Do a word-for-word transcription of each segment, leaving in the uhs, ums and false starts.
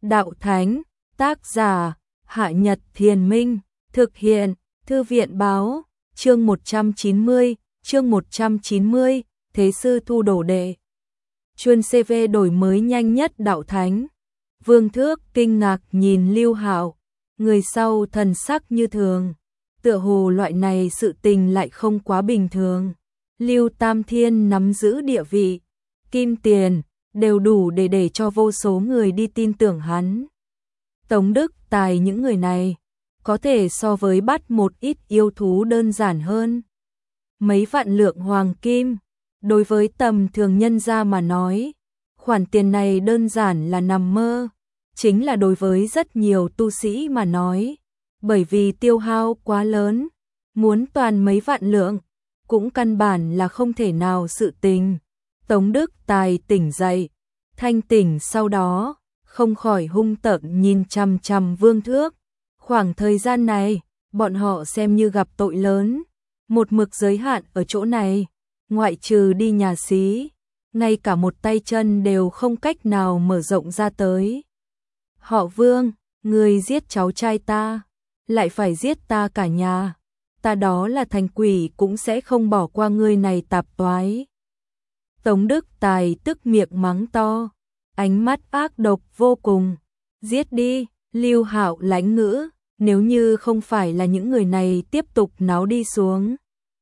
đạo thánh, tác giả, Hạ Nhật Thiền Minh, thực hiện, Thư viện báo, chương một trăm chín mươi, chương một trăm chín mươi, Thế sư thu đồ đệ. Chuyên xê vê đổi mới nhanh nhất đạo thánh. Vương Thước kinh ngạc nhìn Lưu Hạo, người sau thần sắc như thường, tựa hồ loại này sự tình lại không quá bình thường. Lưu Tam Thiên nắm giữ địa vị, kim tiền, đều đủ để để cho vô số người đi tin tưởng hắn. Tống Đức Tài những người này, có thể so với bắt một ít yêu thú đơn giản hơn. Mấy vạn lượng hoàng kim, đối với tầm thường nhân gia mà nói, khoản tiền này đơn giản là nằm mơ, chính là đối với rất nhiều tu sĩ mà nói, bởi vì tiêu hao quá lớn, muốn toàn mấy vạn lượng, cũng căn bản là không thể nào sự tình. Tống Đức Tài tỉnh dậy, thanh tỉnh sau đó, không khỏi hung tợn nhìn chằm chằm Vương Thước. Khoảng thời gian này, bọn họ xem như gặp tội lớn, một mực giới hạn ở chỗ này, ngoại trừ đi nhà xí, ngay cả một tay chân đều không cách nào mở rộng ra tới. Họ Vương, người giết cháu trai ta, lại phải giết ta cả nhà, ta đó là thành quỷ cũng sẽ không bỏ qua ngươi này tạp toái. Tống Đức Tài tức miệng mắng to, ánh mắt ác độc vô cùng. Giết đi, Lưu Hạo lãnh ngữ, nếu như không phải là những người này tiếp tục náo đi xuống.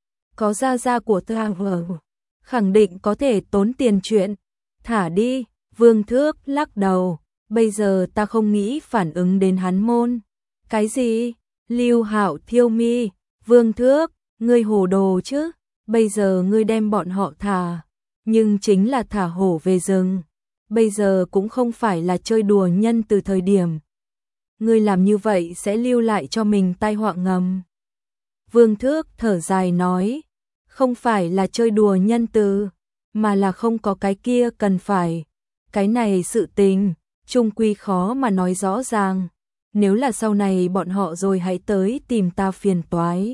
Có gia gia của ta vợ, khẳng định có thể tốn tiền chuyện. Thả đi, Vương Thước lắc đầu, bây giờ ta không nghĩ phản ứng đến hắn môn. Cái gì? Lưu Hạo thiêu mi, Vương Thước, ngươi hồ đồ chứ, bây giờ ngươi đem bọn họ thả, nhưng chính là thả hổ về rừng. Bây giờ cũng không phải là chơi đùa nhân từ thời điểm. Ngươi làm như vậy sẽ lưu lại cho mình tai họa ngầm. Vương Thước thở dài nói, không phải là chơi đùa nhân từ, mà là không có cái kia cần phải. Cái này sự tình, chung quy khó mà nói rõ ràng. Nếu là sau này bọn họ rồi hãy tới tìm ta phiền toái,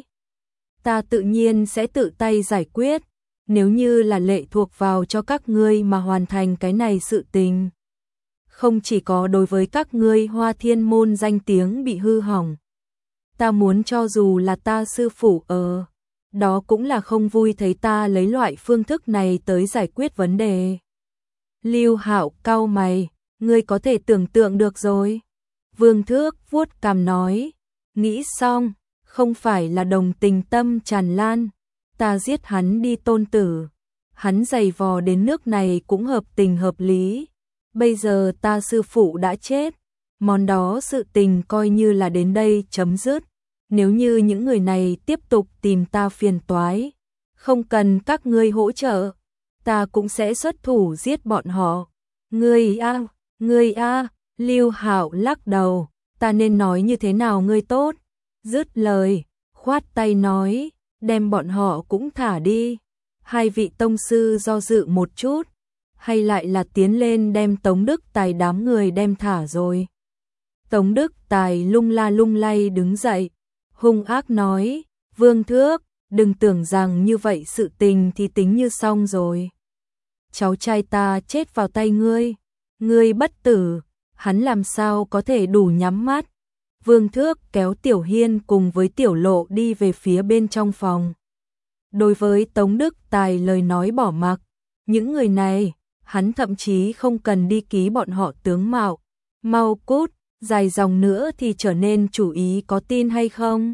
ta tự nhiên sẽ tự tay giải quyết. Nếu như là lệ thuộc vào cho các ngươi mà hoàn thành cái này sự tình, không chỉ có đối với các ngươi Hoa Thiên môn danh tiếng bị hư hỏng, ta muốn cho dù là ta sư phụ ở đó cũng là không vui thấy ta lấy loại phương thức này tới giải quyết vấn đề. Lưu Hạo cau mày, ngươi có thể tưởng tượng được rồi. Vương Thước vuốt cằm nói, nghĩ xong, không phải là đồng tình tâm tràn lan, ta giết hắn đi tôn tử, hắn giày vò đến nước này cũng hợp tình hợp lý. Bây giờ ta sư phụ đã chết, món đó sự tình coi như là đến đây chấm dứt. Nếu như những người này tiếp tục tìm ta phiền toái, không cần các ngươi hỗ trợ, ta cũng sẽ xuất thủ giết bọn họ. Ngươi a, ngươi a, Lưu Hạo lắc đầu, ta nên nói như thế nào ngươi tốt? Dứt lời, khoát tay nói, đem bọn họ cũng thả đi. Hai vị tông sư do dự một chút, hay lại là tiến lên đem Tống Đức Tài đám người đem thả rồi. Tống Đức Tài lung la lung lay đứng dậy, hung ác nói, Vương Thước, đừng tưởng rằng như vậy sự tình thì tính như xong rồi. Cháu trai ta chết vào tay ngươi, ngươi bất tử, hắn làm sao có thể đủ nhắm mắt. Vương Thước kéo Tiểu Hiên cùng với Tiểu Lộ đi về phía bên trong phòng. Đối với Tống Đức Tài lời nói bỏ mặc, những người này, hắn thậm chí không cần đi ký bọn họ tướng mạo. Mau cút, dài dòng nữa thì trở nên chủ ý có tin hay không?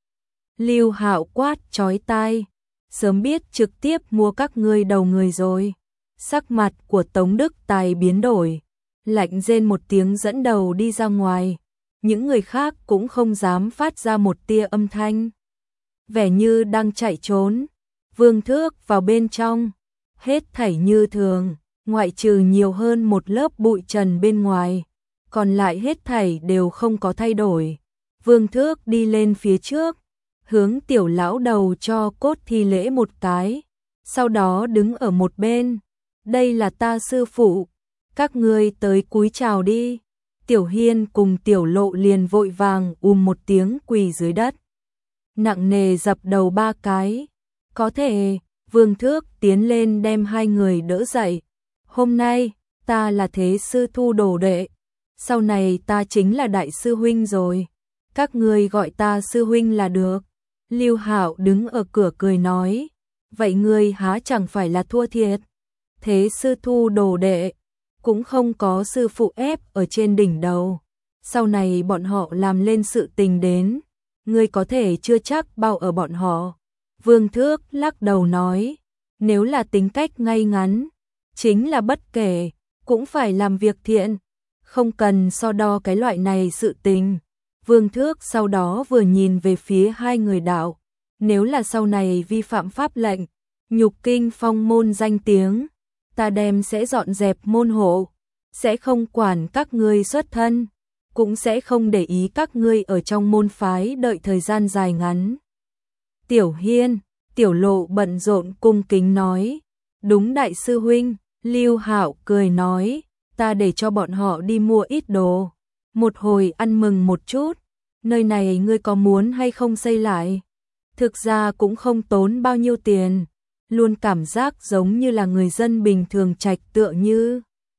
Lưu Hạo quát chói tai, sớm biết trực tiếp mua các ngươi đầu người rồi. Sắc mặt của Tống Đức Tài biến đổi, lạnh rên một tiếng dẫn đầu đi ra ngoài. Những người khác cũng không dám phát ra một tia âm thanh, vẻ như đang chạy trốn. Vương Thước vào bên trong, hết thảy như thường, ngoại trừ nhiều hơn một lớp bụi trần bên ngoài, còn lại hết thảy đều không có thay đổi. Vương Thước đi lên phía trước, hướng Tiểu lão đầu cho cốt thi lễ một cái, sau đó đứng ở một bên. Đây là ta sư phụ, các ngươi tới cúi chào đi. Tiểu Hiên cùng Tiểu Lộ liền vội vàng ùm một tiếng quỳ dưới đất, nặng nề dập đầu ba cái. Có thể, Vương Thước tiến lên đem hai người đỡ dậy. Hôm nay, ta là thế sư thu đồ đệ, sau này ta chính là đại sư huynh rồi, các ngươi gọi ta sư huynh là được. Lưu Hạo đứng ở cửa cười nói, vậy ngươi há chẳng phải là thua thiệt, thế sư thu đồ đệ, cũng không có sư phụ ép ở trên đỉnh đầu, sau này bọn họ làm lên sự tình đến, ngươi có thể chưa chắc bao ở bọn họ. Vương Thước lắc đầu nói, nếu là tính cách ngay ngắn, chính là bất kể, cũng phải làm việc thiện, không cần so đo cái loại này sự tình. Vương Thước sau đó vừa nhìn về phía hai người đạo, nếu là sau này vi phạm pháp lệnh, nhục kinh phong môn danh tiếng, ta đem sẽ dọn dẹp môn hộ, sẽ không quản các ngươi xuất thân, cũng sẽ không để ý các ngươi ở trong môn phái đợi thời gian dài ngắn. Tiểu Hiên, Tiểu Lộ bận rộn cung kính nói, đúng đại sư huynh. Lưu Hạo cười nói, ta để cho bọn họ đi mua ít đồ, một hồi ăn mừng một chút, nơi này ngươi có muốn hay không xây lại? Thực ra cũng không tốn bao nhiêu tiền, luôn cảm giác giống như là người dân bình thường trạch tựa như.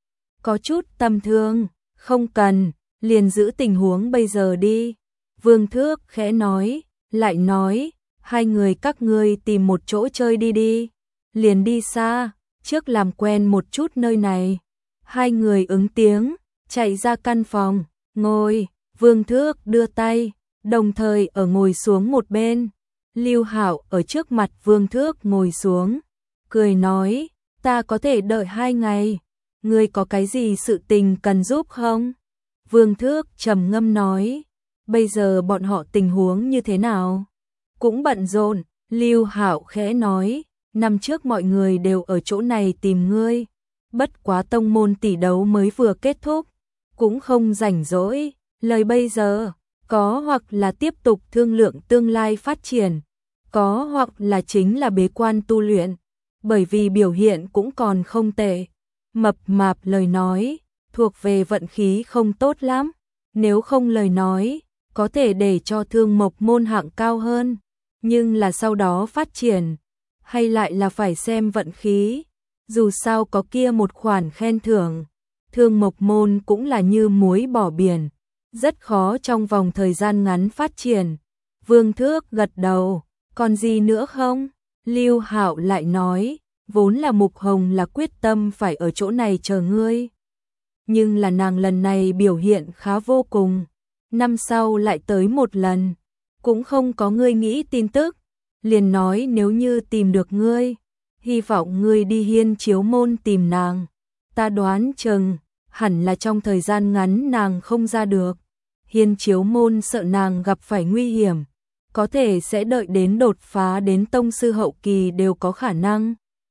Có chút tầm thường, không cần, liền giữ tình huống bây giờ đi. Vương Thước khẽ nói, lại nói, hai người các ngươi tìm một chỗ chơi đi đi, liền đi xa, trước làm quen một chút nơi này. Hai người ứng tiếng, chạy ra căn phòng, ngồi, Vương Thước đưa tay, đồng thời ở ngồi xuống một bên. Lưu Hạo ở trước mặt Vương Thước ngồi xuống, cười nói, ta có thể đợi hai ngày, ngươi có cái gì sự tình cần giúp không? Vương Thước trầm ngâm nói, bây giờ bọn họ tình huống như thế nào? Cũng bận rộn. Lưu Hạo khẽ nói, năm trước mọi người đều ở chỗ này tìm ngươi, bất quá tông môn tỷ đấu mới vừa kết thúc, cũng không rảnh rỗi, lời bây giờ, có hoặc là tiếp tục thương lượng tương lai phát triển, có hoặc là chính là bế quan tu luyện, bởi vì biểu hiện cũng còn không tệ. Mập mạp lời nói, thuộc về vận khí không tốt lắm, nếu không lời nói, có thể để cho Thương Mộc môn hạng cao hơn, nhưng là sau đó phát triển, hay lại là phải xem vận khí, dù sao có kia một khoản khen thưởng, Thương Mộc môn cũng là như muối bỏ biển, rất khó trong vòng thời gian ngắn phát triển. Vương Thước gật đầu, còn gì nữa không? Lưu Hạo lại nói, vốn là Mục Hồng là quyết tâm phải ở chỗ này chờ ngươi, nhưng là nàng lần này biểu hiện khá vô cùng, năm sau lại tới một lần, cũng không có ngươi nghĩ tin tức, liền nói nếu như tìm được ngươi, hy vọng ngươi đi Hiên Chiếu môn tìm nàng, ta đoán chừng hẳn là trong thời gian ngắn nàng không ra được, Hiên Chiếu môn sợ nàng gặp phải nguy hiểm, có thể sẽ đợi đến đột phá đến tông sư hậu kỳ đều có khả năng.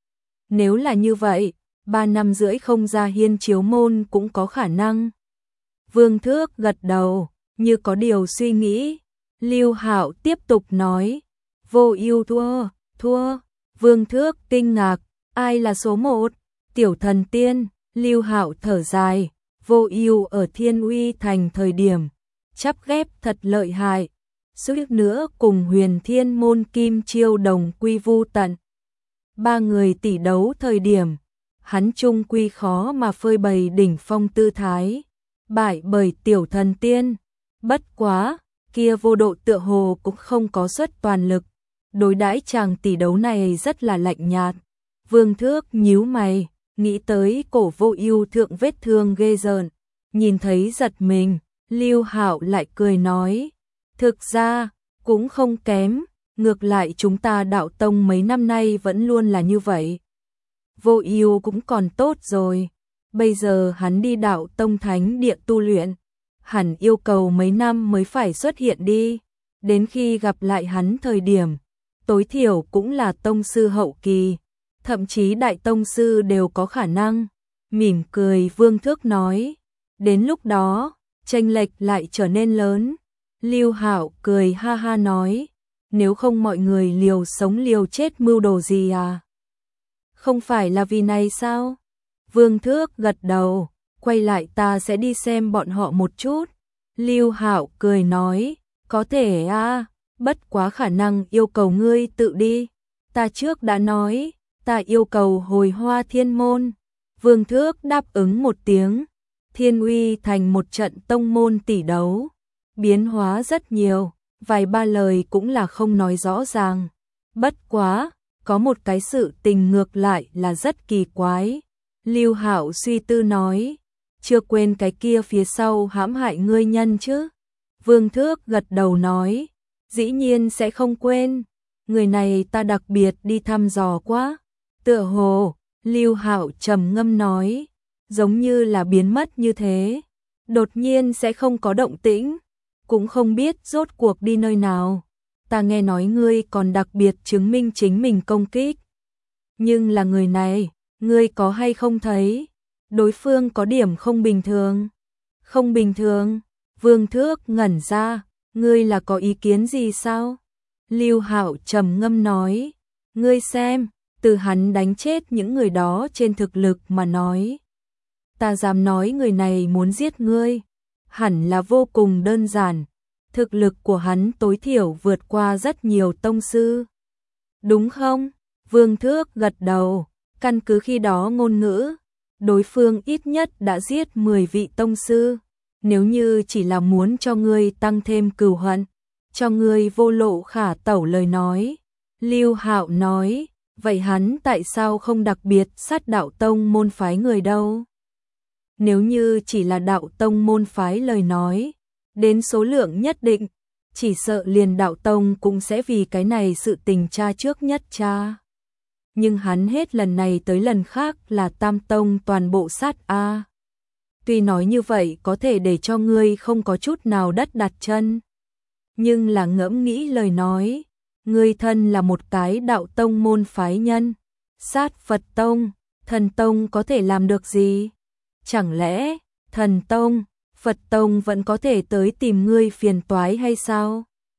Nếu là như vậy, ba năm rưỡi không ra Hiên Chiếu môn cũng có khả năng. Vương Thước gật đầu, như có điều suy nghĩ. Lưu Hạo tiếp tục nói, Vô Ưu thua, thua. Vương Thước kinh ngạc, ai là số một? Tiểu Thần Tiên. Lưu Hạo thở dài, Vô Ưu ở Thiên Uy thành thời điểm, chắp ghép thật lợi hại, suýt nữa cùng Huyền Thiên môn Kim Chiêu đồng quy vu tận. Ba người tỷ đấu thời điểm, hắn chung quy khó mà phơi bày đỉnh phong tư thái, bại bởi Tiểu Thần Tiên. Bất quá, kia Vô Độ tựa hồ cũng không có xuất toàn lực, đối đãi chàng tỷ đấu này rất là lạnh nhạt. Vương Thước nhíu mày, nghĩ tới cổ Vô Ưu thượng vết thương ghê rợn, nhìn thấy giật mình. Lưu Hạo lại cười nói, thực ra cũng không kém, ngược lại chúng ta đạo tông mấy năm nay vẫn luôn là như vậy. Vô Ưu cũng còn tốt rồi, bây giờ hắn đi đạo tông thánh địa tu luyện, hẳn yêu cầu mấy năm mới phải xuất hiện đi, đến khi gặp lại hắn thời điểm, tối thiểu cũng là tông sư hậu kỳ, thậm chí đại tông sư đều có khả năng. Mỉm cười Vương Thước nói, đến lúc đó, chênh lệch lại trở nên lớn. Lưu Hạo cười ha ha nói, nếu không mọi người liều sống liều chết mưu đồ gì à? Không phải là vì này sao? Vương Thước gật đầu, quay lại ta sẽ đi xem bọn họ một chút. Lưu Hạo cười nói, có thể à, bất quá khả năng yêu cầu ngươi tự đi. Ta trước đã nói, ta yêu cầu hồi Hoa Thiên môn. Vương Thước đáp ứng một tiếng, Thiên Uy thành một trận tông môn tỷ đấu, biến hóa rất nhiều, vài ba lời cũng là không nói rõ ràng. Bất quá, có một cái sự tình ngược lại là rất kỳ quái. Lưu Hạo suy tư nói, chưa quên cái kia phía sau hãm hại ngươi nhân chứ? Vương Thước gật đầu nói, dĩ nhiên sẽ không quên, người này ta đặc biệt đi thăm dò quá. Tựa hồ, Lưu Hạo trầm ngâm nói, giống như là biến mất như thế, đột nhiên sẽ không có động tĩnh, cũng không biết rốt cuộc đi nơi nào. Ta nghe nói ngươi còn đặc biệt chứng minh chính mình công kích. Nhưng là người này, ngươi có hay không thấy? Đối phương có điểm không bình thường. Không bình thường? Vương Thước ngẩn ra, ngươi là có ý kiến gì sao? Lưu Hạo trầm ngâm nói, ngươi xem, từ hắn đánh chết những người đó trên thực lực mà nói. Ta dám nói người này muốn giết ngươi, hẳn là vô cùng đơn giản. Thực lực của hắn tối thiểu vượt qua rất nhiều tông sư. Đúng không? Vương Thước gật đầu, căn cứ khi đó ngôn ngữ, đối phương ít nhất đã giết mười vị tông sư. Nếu như chỉ là muốn cho ngươi tăng thêm cừu hận, cho ngươi vô lộ khả tẩu lời nói. Lưu Hạo nói, vậy hắn tại sao không đặc biệt sát đạo tông môn phái người đâu? Nếu như chỉ là đạo tông môn phái lời nói, đến số lượng nhất định, chỉ sợ liền đạo tông cũng sẽ vì cái này sự tình tra trước nhất tra. Nhưng hắn hết lần này tới lần khác là tam tông toàn bộ sát a. Tuy nói như vậy có thể để cho ngươi không có chút nào đất đặt chân, nhưng là ngẫm nghĩ lời nói, ngươi thân là một cái đạo tông môn phái nhân, sát Phật tông, thần tông có thể làm được gì? Chẳng lẽ thần tông, Phật tông vẫn có thể tới tìm ngươi phiền toái hay sao?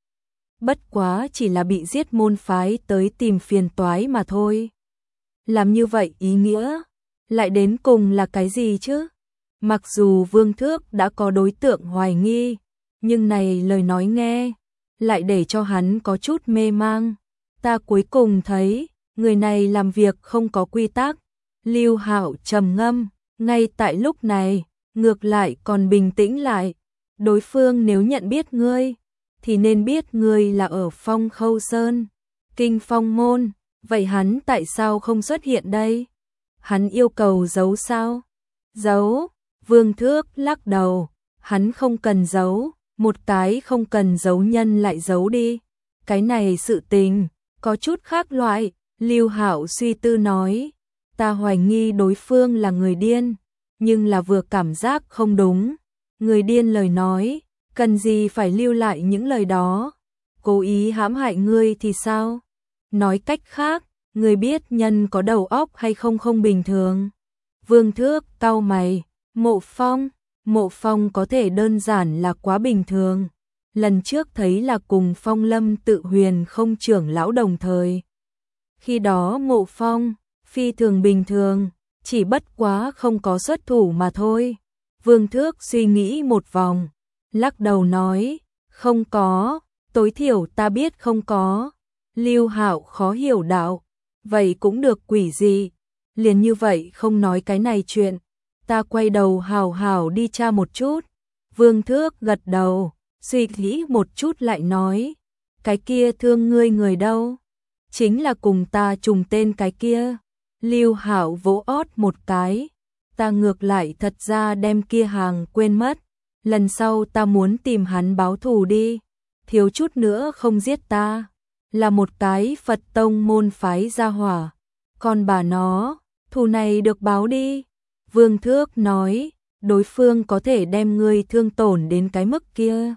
Bất quá chỉ là bị giết môn phái tới tìm phiền toái mà thôi. Làm như vậy ý nghĩa lại đến cùng là cái gì chứ? Mặc dù Vương Thước đã có đối tượng hoài nghi, nhưng này lời nói nghe lại để cho hắn có chút mê mang. Ta cuối cùng thấy người này làm việc không có quy tắc. Lưu Hạo trầm ngâm, ngay tại lúc này ngược lại còn bình tĩnh lại. Đối phương nếu nhận biết ngươi thì nên biết ngươi là ở Phong Khâu Sơn, Kinh Phong môn, vậy hắn tại sao không xuất hiện đây? Hắn yêu cầu giấu sao? Giấu? Vương Thước lắc đầu, hắn không cần giấu, một cái không cần giấu nhân lại giấu đi. Cái này sự tình có chút khác loại. Lưu Hạo suy tư nói, ta hoài nghi đối phương là người điên, nhưng là vừa cảm giác không đúng. Người điên lời nói, cần gì phải lưu lại những lời đó? Cố ý hãm hại ngươi thì sao? Nói cách khác, ngươi biết nhân có đầu óc hay không không bình thường. Vương Thước cau mày, Mộ Phong, Mộ Phong có thể đơn giản là quá bình thường. Lần trước thấy là cùng Phong Lâm Tự Huyền không trưởng lão đồng thời. Khi đó Mộ Phong, phi thường bình thường, chỉ bất quá không có xuất thủ mà thôi. Vương Thước suy nghĩ một vòng, lắc đầu nói, không có, tối thiểu ta biết không có. Lưu Hạo khó hiểu đạo, vậy cũng được quỷ gì, liền như vậy không nói cái này chuyện, ta quay đầu hào hào đi tra một chút. Vương Thước gật đầu, suy nghĩ một chút lại nói, cái kia thương ngươi người đâu? Chính là cùng ta trùng tên cái kia. Lưu Hạo vỗ ót một cái, ta ngược lại thật ra đem kia hàng quên mất, lần sau ta muốn tìm hắn báo thù đi, thiếu chút nữa không giết ta, là một cái Phật tông môn phái gia hỏa, còn bà nó, thù này được báo đi. Vương Thước nói, đối phương có thể đem ngươi thương tổn đến cái mức kia,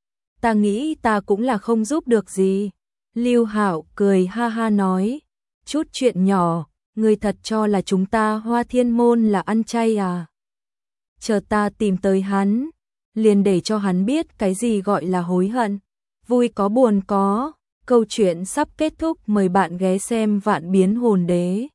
ta nghĩ ta cũng là không giúp được gì. Lưu Hạo cười ha ha nói, chút chuyện nhỏ, ngươi thật cho là chúng ta Hoa Thiên môn là ăn chay à? Chờ ta tìm tới hắn, liền để cho hắn biết cái gì gọi là hối hận. Vui có buồn có, câu chuyện sắp kết thúc, mời bạn ghé xem Vạn Biến Hồn Đế.